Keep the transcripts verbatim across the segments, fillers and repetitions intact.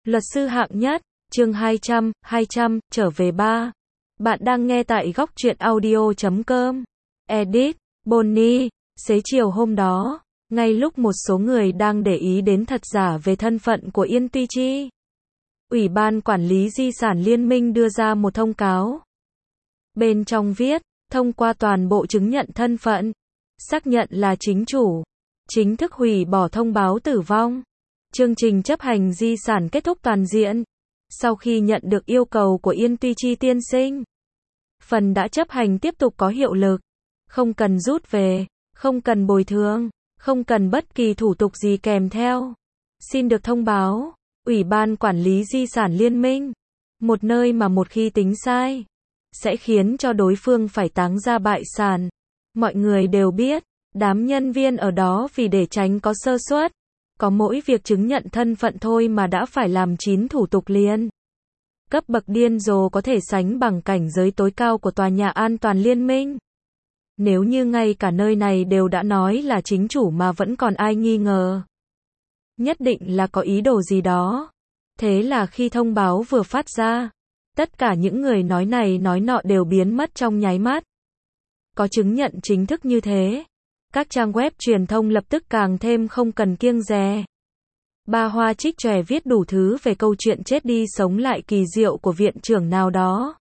Luật sư hạng nhất, chương hai trăm, hai trăm, trở về ba. Bạn đang nghe tại góc truyện audio chấm com. Edit, Bonnie, xế chiều hôm đó, ngay lúc một số người đang để ý đến thật giả về thân phận của Yên Tuy Chi, Ủy ban Quản lý Di sản Liên minh đưa ra một thông cáo. Bên trong viết, thông qua toàn bộ chứng nhận thân phận, xác nhận là chính chủ, chính thức hủy bỏ thông báo tử vong. Chương trình chấp hành di sản kết thúc toàn diện. Sau khi nhận được yêu cầu của Yên Tuy Chi tiên sinh, phần đã chấp hành tiếp tục có hiệu lực. Không cần rút về, không cần bồi thường, không cần bất kỳ thủ tục gì kèm theo. Xin được thông báo, Ủy ban Quản lý Di sản Liên minh, một nơi mà một khi tính sai, sẽ khiến cho đối phương phải táng ra bại sản. Mọi người đều biết, đám nhân viên ở đó vì để tránh có sơ suất, có mỗi việc chứng nhận thân phận thôi mà đã phải làm chín thủ tục liền. Cấp bậc điên rồ có thể sánh bằng cảnh giới tối cao của tòa nhà an toàn liên minh. Nếu như ngay cả nơi này đều đã nói là chính chủ mà vẫn còn ai nghi ngờ, nhất định là có ý đồ gì đó. Thế là khi thông báo vừa phát ra, tất cả những người nói này nói nọ đều biến mất trong nháy mắt. Có chứng nhận chính thức như thế, các trang web truyền thông lập tức càng thêm không cần kiêng dè. Ba hoa trích chòe viết đủ thứ về câu chuyện chết đi sống lại kỳ diệu của viện trưởng nào đó.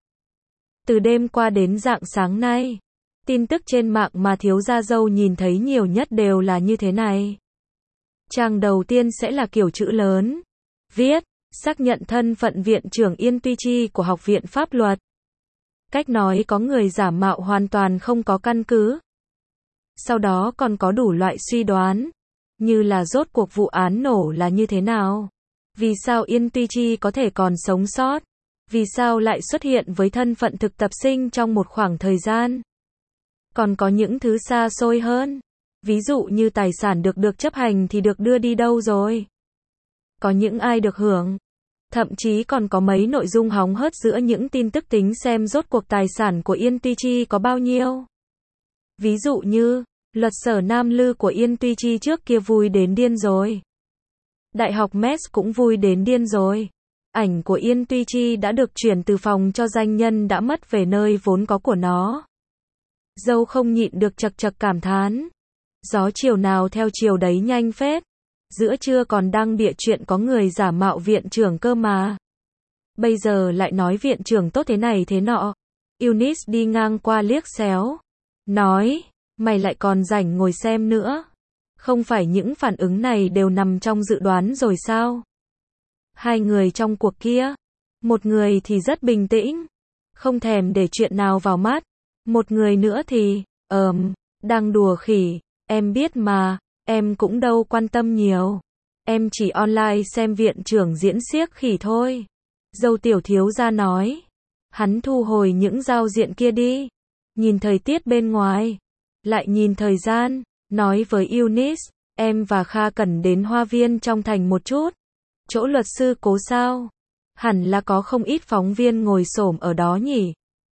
Từ đêm qua đến rạng sáng nay, tin tức trên mạng mà thiếu gia dâu nhìn thấy nhiều nhất đều là như thế này. Trang đầu tiên sẽ là kiểu chữ lớn, viết, xác nhận thân phận viện trưởng Yên Tuy Chi của Học viện Pháp luật. Cách nói có người giả mạo hoàn toàn không có căn cứ. Sau đó còn có đủ loại suy đoán, như là rốt cuộc vụ án nổ là như thế nào? Vì sao Yên Tuy Chi có thể còn sống sót? Vì sao lại xuất hiện với thân phận thực tập sinh trong một khoảng thời gian? Còn có những thứ xa xôi hơn. Ví dụ như tài sản được được chấp hành thì được đưa đi đâu rồi? Có những ai được hưởng? Thậm chí còn có mấy nội dung hóng hớt giữa những tin tức tính xem rốt cuộc tài sản của Yên Tuy Chi có bao nhiêu. Ví dụ như, luật sở Nam Lư của Yên Tuy Chi trước kia vui đến điên rồi. Đại học Metz cũng vui đến điên rồi. Ảnh của Yên Tuy Chi đã được chuyển từ phòng cho danh nhân đã mất về nơi vốn có của nó. Dâu không nhịn được chật chật cảm thán. Gió chiều nào theo chiều đấy nhanh phết. Giữa trưa còn đăng bịa chuyện có người giả mạo viện trưởng cơ mà. Bây giờ lại nói viện trưởng tốt thế này thế nọ. Eunice đi ngang qua liếc xéo, nói, mày lại còn rảnh ngồi xem nữa. Không phải những phản ứng này đều nằm trong dự đoán rồi sao? Hai người trong cuộc kia, một người thì rất bình tĩnh, không thèm để chuyện nào vào mắt. Một người nữa thì, ờm, đang đùa khỉ, em biết mà, em cũng đâu quan tâm nhiều. Em chỉ online xem viện trưởng diễn xiếc khỉ thôi. Dâu tiểu thiếu gia nói. Hắn thu hồi những giao diện kia đi. Nhìn thời tiết bên ngoài. Lại nhìn thời gian. Nói với Eunice, em và Kha cần đến hoa viên trong thành một chút. Chỗ luật sư Cố sao? Hẳn là có không ít phóng viên ngồi xổm ở đó nhỉ?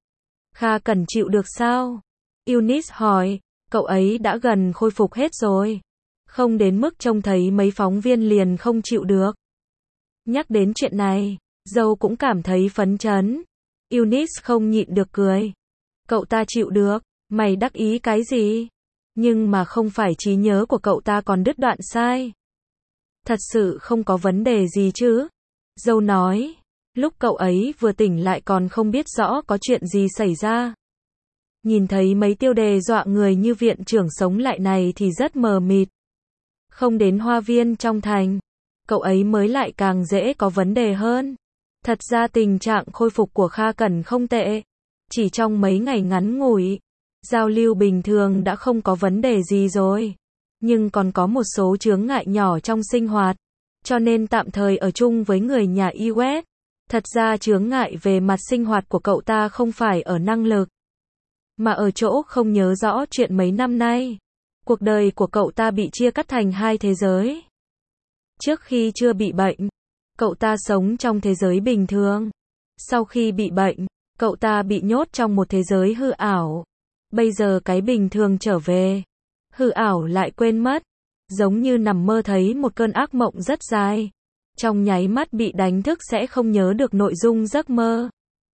Kha cần chịu được sao? Eunice hỏi, cậu ấy đã gần khôi phục hết rồi. Không đến mức trông thấy mấy phóng viên liền không chịu được. Nhắc đến chuyện này, dâu cũng cảm thấy phấn chấn. Eunice không nhịn được cười. Cậu ta chịu được, mày đắc ý cái gì? Nhưng mà không phải trí nhớ của cậu ta còn đứt đoạn sai. Thật sự không có vấn đề gì chứ? Dâu nói, lúc cậu ấy vừa tỉnh lại còn không biết rõ có chuyện gì xảy ra. Nhìn thấy mấy tiêu đề dọa người như viện trưởng sống lại này thì rất mờ mịt. Không đến hoa viên trong thành, cậu ấy mới lại càng dễ có vấn đề hơn. Thật ra tình trạng khôi phục của Kha Cẩn không tệ. Chỉ trong mấy ngày ngắn ngủi, giao lưu bình thường đã không có vấn đề gì rồi. Nhưng còn có một số chướng ngại nhỏ trong sinh hoạt, cho nên tạm thời ở chung với người nhà i u ét. Thật ra chướng ngại về mặt sinh hoạt của cậu ta không phải ở năng lực, mà ở chỗ không nhớ rõ chuyện mấy năm nay. Cuộc đời của cậu ta bị chia cắt thành hai thế giới. Trước khi chưa bị bệnh, cậu ta sống trong thế giới bình thường. Sau khi bị bệnh, cậu ta bị nhốt trong một thế giới hư ảo. Bây giờ cái bình thường trở về, hư ảo lại quên mất. Giống như nằm mơ thấy một cơn ác mộng rất dài. trong nháy mắt bị đánh thức sẽ không nhớ được nội dung giấc mơ.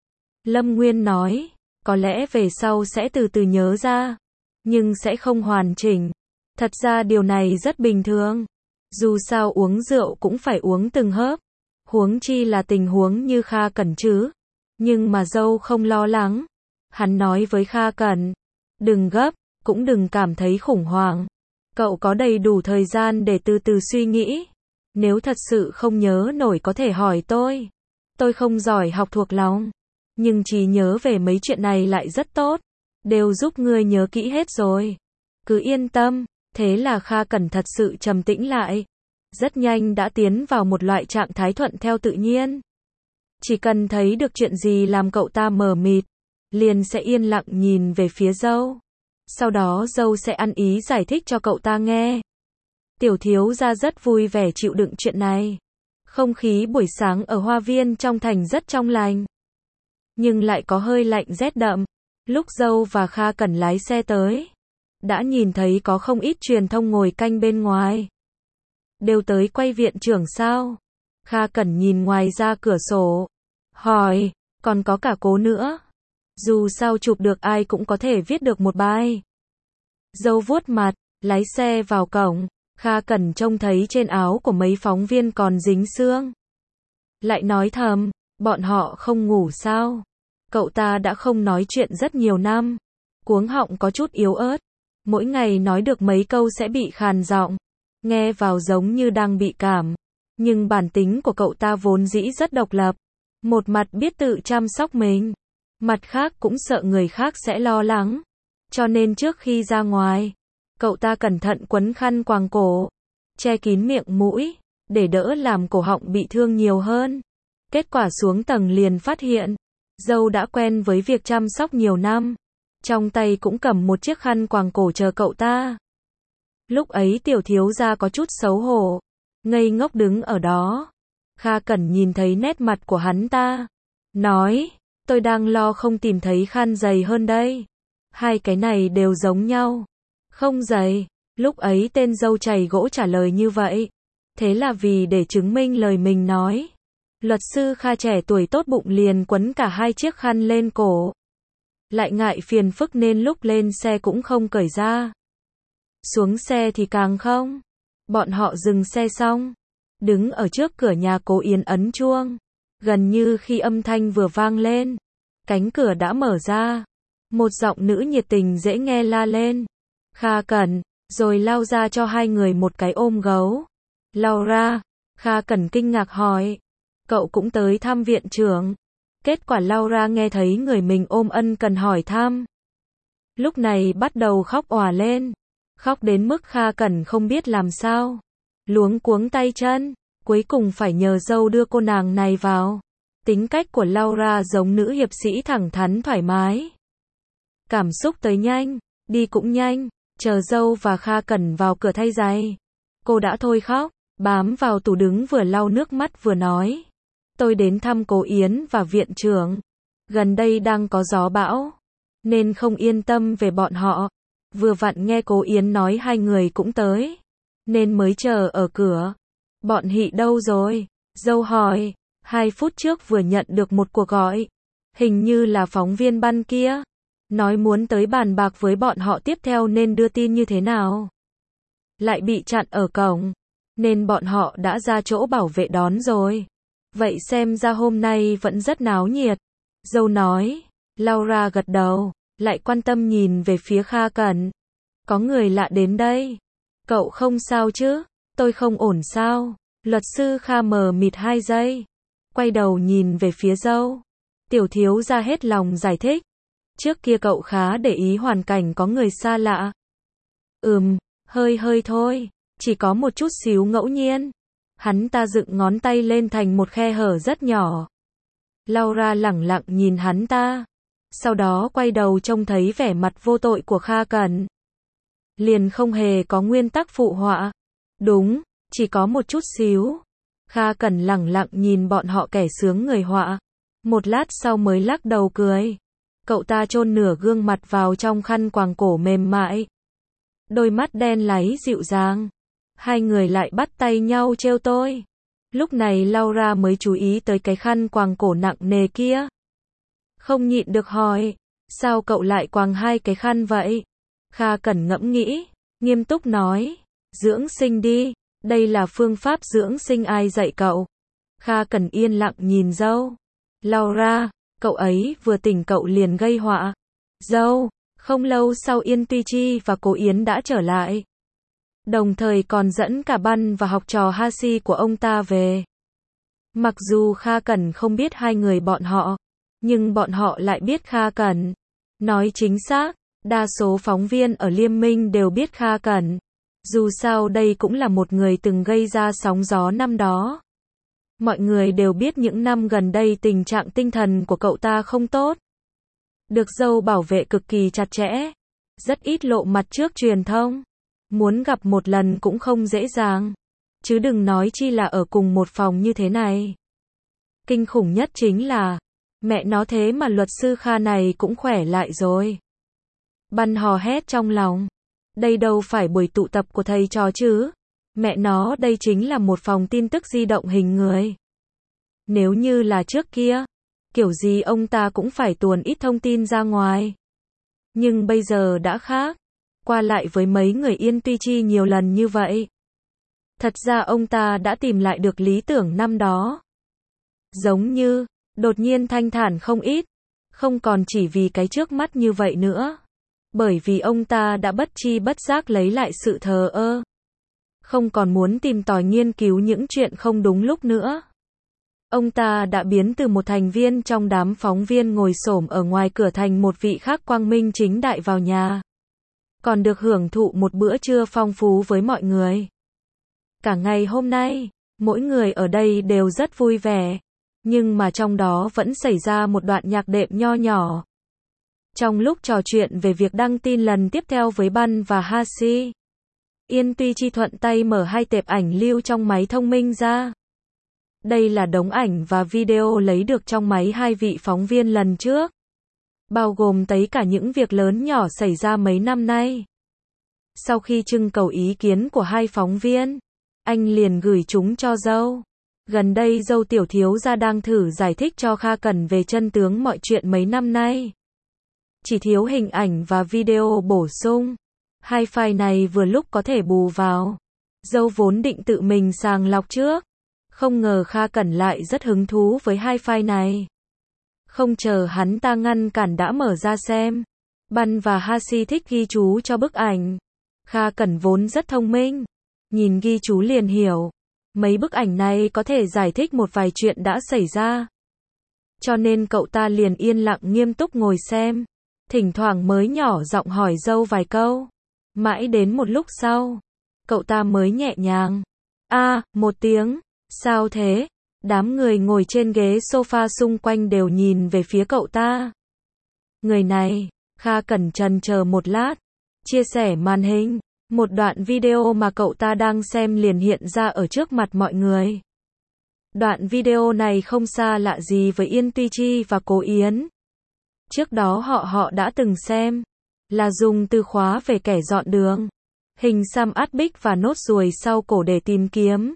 Lâm Nguyên nói, có lẽ về sau sẽ từ từ nhớ ra, nhưng sẽ không hoàn chỉnh. Thật ra điều này rất bình thường. Dù sao uống rượu cũng phải uống từng hớp. Huống chi là tình huống như Kha Cẩn chứ. Nhưng mà dâu không lo lắng. Hắn nói với Kha Cẩn, đừng gấp, cũng đừng cảm thấy khủng hoảng. Cậu có đầy đủ thời gian để từ từ suy nghĩ. Nếu thật sự không nhớ nổi có thể hỏi tôi. Tôi không giỏi học thuộc lòng. Nhưng trí nhớ về mấy chuyện này lại rất tốt. Đều giúp ngươi nhớ kỹ hết rồi. Cứ yên tâm. Thế là Kha Cẩn thật sự trầm tĩnh lại. Rất nhanh đã tiến vào một loại trạng thái thuận theo tự nhiên. Chỉ cần thấy được chuyện gì làm cậu ta mờ mịt, liền sẽ yên lặng nhìn về phía dâu. Sau đó dâu sẽ ăn ý giải thích cho cậu ta nghe. Tiểu thiếu gia rất vui vẻ chịu đựng chuyện này. Không khí buổi sáng ở hoa viên trong thành rất trong lành. Nhưng lại có hơi lạnh rét đậm. Lúc dâu và Kha Cẩn lái xe tới, đã nhìn thấy có không ít truyền thông ngồi canh bên ngoài. Đều tới quay viện trưởng sao? Kha Cẩn nhìn ngoài ra cửa sổ. Hỏi, còn có cả Cố nữa. Dù sao chụp được ai cũng có thể viết được một bài. Dâu vuốt mặt, lái xe vào cổng. Kha Cẩn trông thấy trên áo của mấy phóng viên còn dính sương. Lại nói thầm, bọn họ không ngủ sao? Cậu ta đã không nói chuyện rất nhiều năm. Cuống họng có chút yếu ớt. Mỗi ngày nói được mấy câu sẽ bị khàn giọng. Nghe vào giống như đang bị cảm. Nhưng bản tính của cậu ta vốn dĩ rất độc lập. Một mặt biết tự chăm sóc mình. Mặt khác cũng sợ người khác sẽ lo lắng. Cho nên trước khi ra ngoài, cậu ta cẩn thận quấn khăn quàng cổ. Che kín miệng mũi. Để đỡ làm cổ họng bị thương nhiều hơn. Kết quả xuống tầng liền phát hiện. Dâu đã quen với việc chăm sóc nhiều năm. Trong tay cũng cầm một chiếc khăn quàng cổ chờ cậu ta. Lúc ấy tiểu thiếu gia có chút xấu hổ. Ngây ngốc đứng ở đó. Kha Cẩn nhìn thấy nét mặt của hắn ta. Nói, tôi đang lo không tìm thấy khăn dày hơn đây. Hai cái này đều giống nhau. Không dày. Lúc ấy tên dâu chày gỗ trả lời như vậy. Thế là vì để chứng minh lời mình nói. Luật sư Kha trẻ tuổi tốt bụng liền quấn cả hai chiếc khăn lên cổ. Lại ngại phiền phức nên lúc lên xe cũng không cởi ra. Xuống xe thì càng không. Bọn họ dừng xe xong. Đứng ở trước cửa nhà Cố Yến ấn chuông. Gần như khi âm thanh vừa vang lên. Cánh cửa đã mở ra. Một giọng nữ nhiệt tình dễ nghe la lên. Kha Cẩn. Rồi lao ra cho hai người một cái ôm gấu. Laura. Kha Cẩn kinh ngạc hỏi. Cậu cũng tới thăm viện trưởng. Kết quả Laura nghe thấy người mình ôm ân cần hỏi thăm. Lúc này bắt đầu khóc òa lên. Khóc đến mức Kha Cẩn không biết làm sao. Luống cuống tay chân. Cuối cùng phải nhờ dâu đưa cô nàng này vào. Tính cách của Laura giống nữ hiệp sĩ thẳng thắn thoải mái. Cảm xúc tới nhanh. Đi cũng nhanh. Chờ dâu và Kha Cẩn vào cửa thay giày. Cô đã thôi khóc. Bám vào tủ đứng vừa lau nước mắt vừa nói. Tôi đến thăm Cố Yến và viện trưởng. Gần đây đang có gió bão. Nên không yên tâm về bọn họ. Vừa vặn nghe Cố Yến nói hai người cũng tới. Nên mới chờ ở cửa. Bọn Hị đâu rồi? Dâu hỏi. Hai phút trước vừa nhận được một cuộc gọi. Hình như là phóng viên ban kia. Nói muốn tới bàn bạc với bọn họ tiếp theo nên đưa tin như thế nào. Lại bị chặn ở cổng. Nên bọn họ đã ra chỗ bảo vệ đón rồi. Vậy xem ra hôm nay vẫn rất náo nhiệt. Dâu nói. Laura gật đầu. Lại quan tâm nhìn về phía Kha Cẩn. Có người lạ đến đây. Cậu không sao chứ? Tôi không ổn sao? Luật sư Kha mờ mịt hai giây. Quay đầu nhìn về phía dâu. Tiểu thiếu gia hết lòng giải thích. Trước kia cậu khá để ý hoàn cảnh có người xa lạ. Ừm, hơi hơi thôi. Chỉ có một chút xíu ngẫu nhiên. Hắn ta dựng ngón tay lên thành một khe hở rất nhỏ. Laura lẳng lặng nhìn hắn ta. Sau đó quay đầu trông thấy vẻ mặt vô tội của Kha Cẩn. Liền không hề có nguyên tắc phụ họa. Đúng, chỉ có một chút xíu. Kha Cẩn lẳng lặng nhìn bọn họ kẻ sướng người họa. Một lát sau mới lắc đầu cười. Cậu ta chôn nửa gương mặt vào trong khăn quàng cổ mềm mại. Đôi mắt đen láy dịu dàng. Hai người lại bắt tay nhau trêu tôi. Lúc này Laura mới chú ý tới cái khăn quàng cổ nặng nề kia. Không nhịn được hỏi, sao cậu lại quàng hai cái khăn vậy? Kha Cẩn ngẫm nghĩ, nghiêm túc nói, dưỡng sinh đi, đây là phương pháp dưỡng sinh ai dạy cậu? Kha Cẩn yên lặng nhìn dâu. Laura, cậu ấy vừa tỉnh cậu liền gây họa. Dâu, không lâu sau Yên Tuy Chi và Cố Yến đã trở lại. Đồng thời còn dẫn cả Băn và học trò Hasi của ông ta về. Mặc dù Kha Cẩn không biết hai người bọn họ, nhưng bọn họ lại biết Kha Cẩn. Nói chính xác, đa số phóng viên ở Liên minh đều biết Kha Cẩn. Dù sao đây cũng là một người từng gây ra sóng gió năm đó. Mọi người đều biết những năm gần đây tình trạng tinh thần của cậu ta không tốt. Được dâu bảo vệ cực kỳ chặt chẽ. Rất ít lộ mặt trước truyền thông. Muốn gặp một lần cũng không dễ dàng. Chứ đừng nói chi là ở cùng một phòng như thế này. Kinh khủng nhất chính là, mẹ nó thế mà luật sư Kha này cũng khỏe lại rồi. Băn hò hét trong lòng. Đây đâu phải buổi tụ tập của thầy trò chứ. Mẹ nó đây chính là một phòng tin tức di động hình người. Nếu như là trước kia, kiểu gì ông ta cũng phải tuồn ít thông tin ra ngoài. Nhưng bây giờ đã khác. Qua lại với mấy người Yên Tuy Chi nhiều lần như vậy. Thật ra ông ta đã tìm lại được lý tưởng năm đó. Giống như, đột nhiên thanh thản không ít. Không còn chỉ vì cái trước mắt như vậy nữa. Bởi vì ông ta đã bất chi bất giác lấy lại sự thờ ơ. Không còn muốn tìm tòi nghiên cứu những chuyện không đúng lúc nữa. Ông ta đã biến từ một thành viên trong đám phóng viên ngồi xổm ở ngoài cửa thành một vị khác quang minh chính đại vào nhà. Còn được hưởng thụ một bữa trưa phong phú với mọi người. Cả ngày hôm nay, mỗi người ở đây đều rất vui vẻ. Nhưng mà trong đó vẫn xảy ra một đoạn nhạc đệm nho nhỏ. Trong lúc trò chuyện về việc đăng tin lần tiếp theo với Băn và Hasi, Yên Tuy Chi thuận tay mở hai tệp ảnh lưu trong máy thông minh ra. Đây là đống ảnh và video lấy được trong máy hai vị phóng viên lần trước. Bao gồm tới cả những việc lớn nhỏ xảy ra mấy năm nay. Sau khi trưng cầu ý kiến của hai phóng viên, anh liền gửi chúng cho dâu. Gần đây dâu tiểu thiếu gia đang thử giải thích cho Kha Cẩn về chân tướng mọi chuyện mấy năm nay. Chỉ thiếu hình ảnh và video bổ sung. Hai file này vừa lúc có thể bù vào. Dâu vốn định tự mình sàng lọc trước. Không ngờ Kha Cẩn lại rất hứng thú với hai file này. Không chờ hắn ta ngăn cản đã mở ra xem. Băn và Hasi thích ghi chú cho bức ảnh. Kha Cẩn vốn rất thông minh. Nhìn ghi chú liền hiểu. Mấy bức ảnh này có thể giải thích một vài chuyện đã xảy ra. Cho nên cậu ta liền yên lặng nghiêm túc ngồi xem. Thỉnh thoảng mới nhỏ giọng hỏi dâu vài câu. Mãi đến một lúc sau, cậu ta mới nhẹ nhàng. A, à, một tiếng. Sao thế? Đám người ngồi trên ghế sofa xung quanh đều nhìn về phía cậu ta. Người này, Kha Cẩn chần chờ một lát. Chia sẻ màn hình. Một đoạn video mà cậu ta đang xem liền hiện ra ở trước mặt mọi người. Đoạn video này không xa lạ gì với Yên Tuy Chi và Cố Yến. Trước đó họ họ đã từng xem. Là dùng từ khóa về kẻ dọn đường. Hình xăm át bích và nốt ruồi sau cổ để tìm kiếm.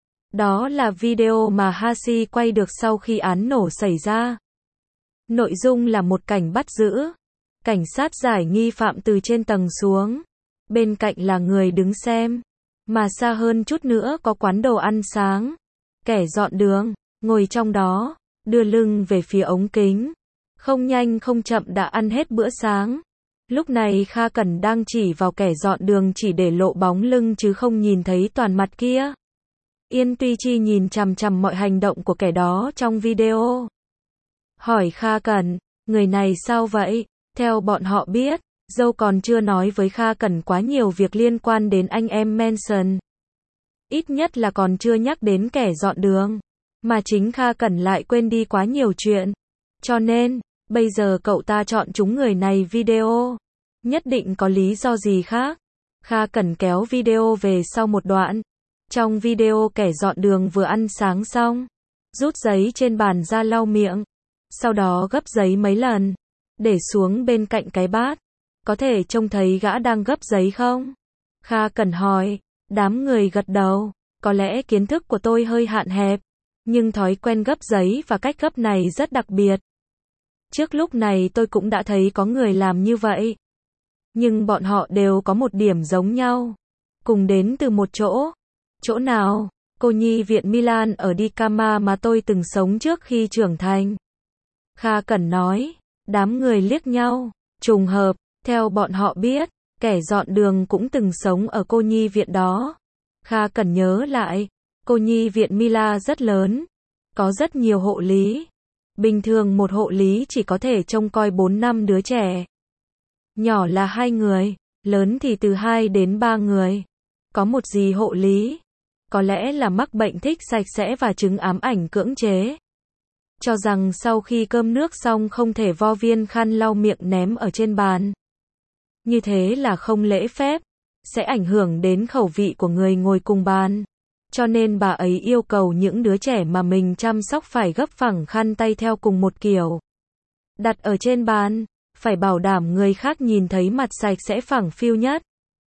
Đó là video mà Hasi quay được sau khi án nổ xảy ra. Nội dung là một cảnh bắt giữ. Cảnh sát giải nghi phạm từ trên tầng xuống. Bên cạnh là người đứng xem. Mà xa hơn chút nữa có quán đồ ăn sáng. Kẻ dọn đường, ngồi trong đó, đưa lưng về phía ống kính. Không nhanh không chậm đã ăn hết bữa sáng. Lúc này Kha Cẩn đang chỉ vào kẻ dọn đường chỉ để lộ bóng lưng chứ không nhìn thấy toàn mặt kia. Yên Tuy Chi nhìn chằm chằm mọi hành động của kẻ đó trong video. Hỏi Kha Cẩn, người này sao vậy? Theo bọn họ biết, dâu còn chưa nói với Kha Cẩn quá nhiều việc liên quan đến anh em Manson. Ít nhất là còn chưa nhắc đến kẻ dọn đường. Mà chính Kha Cẩn lại quên đi quá nhiều chuyện. Cho nên, bây giờ cậu ta chọn chúng người này video. Nhất định có lý do gì khác. Kha Cẩn kéo video về sau một đoạn. Trong video kẻ dọn đường vừa ăn sáng xong. Rút giấy trên bàn ra lau miệng. Sau đó gấp giấy mấy lần. Để xuống bên cạnh cái bát. Có thể trông thấy gã đang gấp giấy không? Kha Cẩn hỏi. Đám người gật đầu. Có lẽ kiến thức của tôi hơi hạn hẹp, nhưng thói quen gấp giấy và cách gấp này rất đặc biệt. Trước lúc này tôi cũng đã thấy có người làm như vậy. Nhưng bọn họ đều có một điểm giống nhau. Cùng đến từ một chỗ. Chỗ nào? Cô nhi viện Milan ở Di Cama mà tôi từng sống trước khi trưởng thành. Kha Cẩn nói. Đám người liếc nhau. Trùng hợp, theo bọn họ biết, kẻ dọn đường cũng từng sống ở cô nhi viện đó. Kha Cẩn nhớ lại, cô nhi viện Mila rất lớn. Có rất nhiều hộ lý. Bình thường một hộ lý chỉ có thể trông coi bốn năm đứa trẻ. Nhỏ là hai người, lớn thì từ hai đến ba người. Có một dì hộ lý. Có lẽ là mắc bệnh thích sạch sẽ và chứng ám ảnh cưỡng chế. Cho rằng sau khi cơm nước xong không thể vo viên khăn lau miệng ném ở trên bàn. Như thế là không lễ phép, sẽ ảnh hưởng đến khẩu vị của người ngồi cùng bàn. Cho nên bà ấy yêu cầu những đứa trẻ mà mình chăm sóc phải gấp phẳng khăn tay theo cùng một kiểu. Đặt ở trên bàn, phải bảo đảm người khác nhìn thấy mặt sạch sẽ phẳng phiu nhất.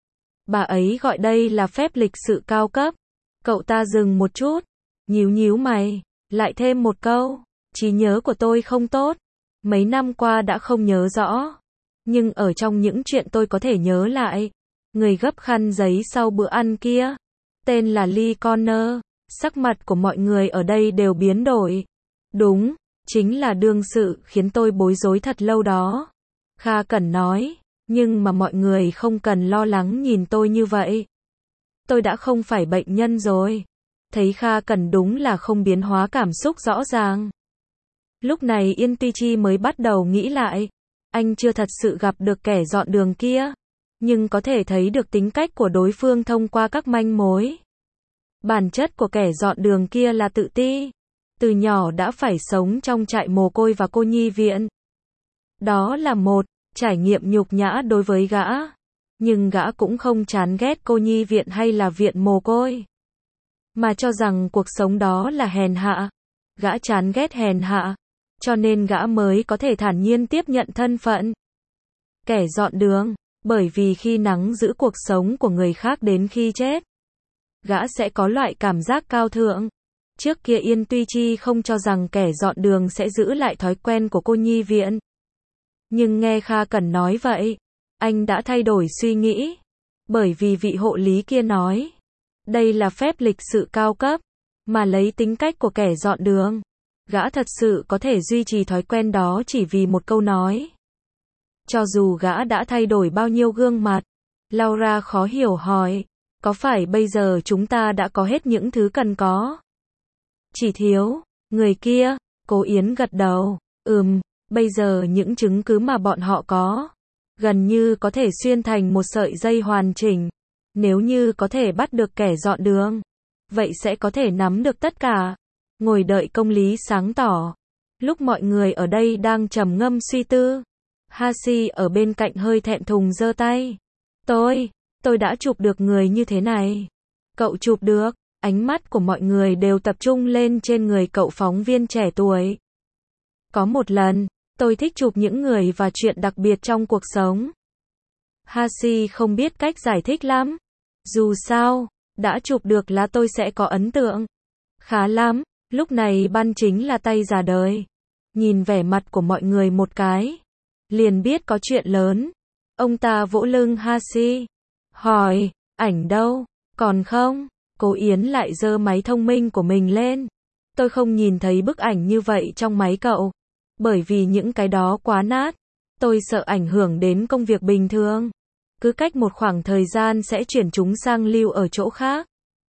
Bà ấy gọi đây là phép lịch sự cao cấp. Cậu ta dừng một chút, nhíu nhíu mày, lại thêm một câu. Trí nhớ của tôi không tốt, mấy năm qua đã không nhớ rõ. Nhưng ở trong những chuyện tôi có thể nhớ lại, người gấp khăn giấy sau bữa ăn kia, tên là Lee Connor. Sắc mặt của mọi người ở đây đều biến đổi. Đúng, chính là đương sự khiến tôi bối rối thật lâu đó. Kha Cẩn nói, nhưng mà mọi người không cần lo lắng nhìn tôi như vậy. Tôi đã không phải bệnh nhân rồi. Thấy Kha Cẩn đúng là không biến hóa cảm xúc rõ ràng. Lúc này Yên Tuy Chi mới bắt đầu nghĩ lại. Anh chưa thật sự gặp được kẻ dọn đường kia, nhưng có thể thấy được tính cách của đối phương thông qua các manh mối. Bản chất của kẻ dọn đường kia là tự ti. Từ nhỏ đã phải sống trong trại mồ côi và cô nhi viện. Đó là một trải nghiệm nhục nhã đối với gã. Nhưng gã cũng không chán ghét cô nhi viện hay là viện mồ côi, mà cho rằng cuộc sống đó là hèn hạ. Gã chán ghét hèn hạ, cho nên gã mới có thể thản nhiên tiếp nhận thân phận kẻ dọn đường. Bởi vì khi nắng giữ cuộc sống của người khác đến khi chết, gã sẽ có loại cảm giác cao thượng. Trước kia Yên Tuy Chi không cho rằng kẻ dọn đường sẽ giữ lại thói quen của cô nhi viện. Nhưng nghe Kha Cẩn nói vậy, anh đã thay đổi suy nghĩ. Bởi vì vị hộ lý kia nói, đây là phép lịch sự cao cấp, mà lấy tính cách của kẻ dọn đường, gã thật sự có thể duy trì thói quen đó chỉ vì một câu nói. Cho dù gã đã thay đổi bao nhiêu gương mặt. Laura khó hiểu hỏi, có phải bây giờ chúng ta đã có hết những thứ cần có? Chỉ thiếu người kia. Cố Yến gật đầu. Ừm, bây giờ những chứng cứ mà bọn họ có gần như có thể xuyên thành một sợi dây hoàn chỉnh. Nếu như có thể bắt được kẻ dọn đường, vậy sẽ có thể nắm được tất cả. Ngồi đợi công lý sáng tỏ. Lúc mọi người ở đây đang trầm ngâm suy tư, Hashi ở bên cạnh hơi thẹn thùng giơ tay. Tôi, tôi đã chụp được người như thế này. Cậu chụp được. Ánh mắt của mọi người đều tập trung lên trên người cậu phóng viên trẻ tuổi. Có một lần, tôi thích chụp những người và chuyện đặc biệt trong cuộc sống. Hashi không biết cách giải thích lắm. Dù sao, đã chụp được là tôi sẽ có ấn tượng. Khá lắm, lúc này Ban chính là tay già đời. Nhìn vẻ mặt của mọi người một cái, liền biết có chuyện lớn. Ông ta vỗ lưng Hashi, hỏi, ảnh đâu, còn không? Cố Yến lại giơ máy thông minh của mình lên. Tôi không nhìn thấy bức ảnh như vậy trong máy cậu. Bởi vì những cái đó quá nát. Tôi sợ ảnh hưởng đến công việc bình thường. Cứ cách một khoảng thời gian sẽ chuyển chúng sang lưu ở chỗ khác.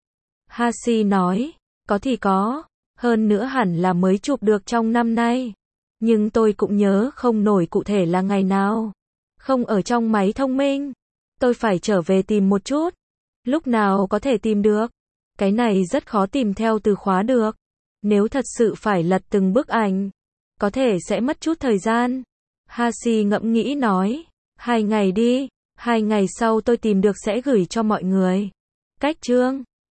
Hashi nói, có thì có. Hơn nữa hẳn là mới chụp được trong năm nay. Nhưng tôi cũng nhớ không nổi cụ thể là ngày nào. Không ở trong máy thông minh. Tôi phải trở về tìm một chút. Lúc nào có thể tìm được? Cái này rất khó tìm theo từ khóa được. Nếu thật sự phải lật từng bức ảnh, có thể sẽ mất chút thời gian. Hashi ngẫm nghĩ nói, hai ngày đi, hai ngày sau tôi tìm được sẽ gửi cho mọi người. Cách chương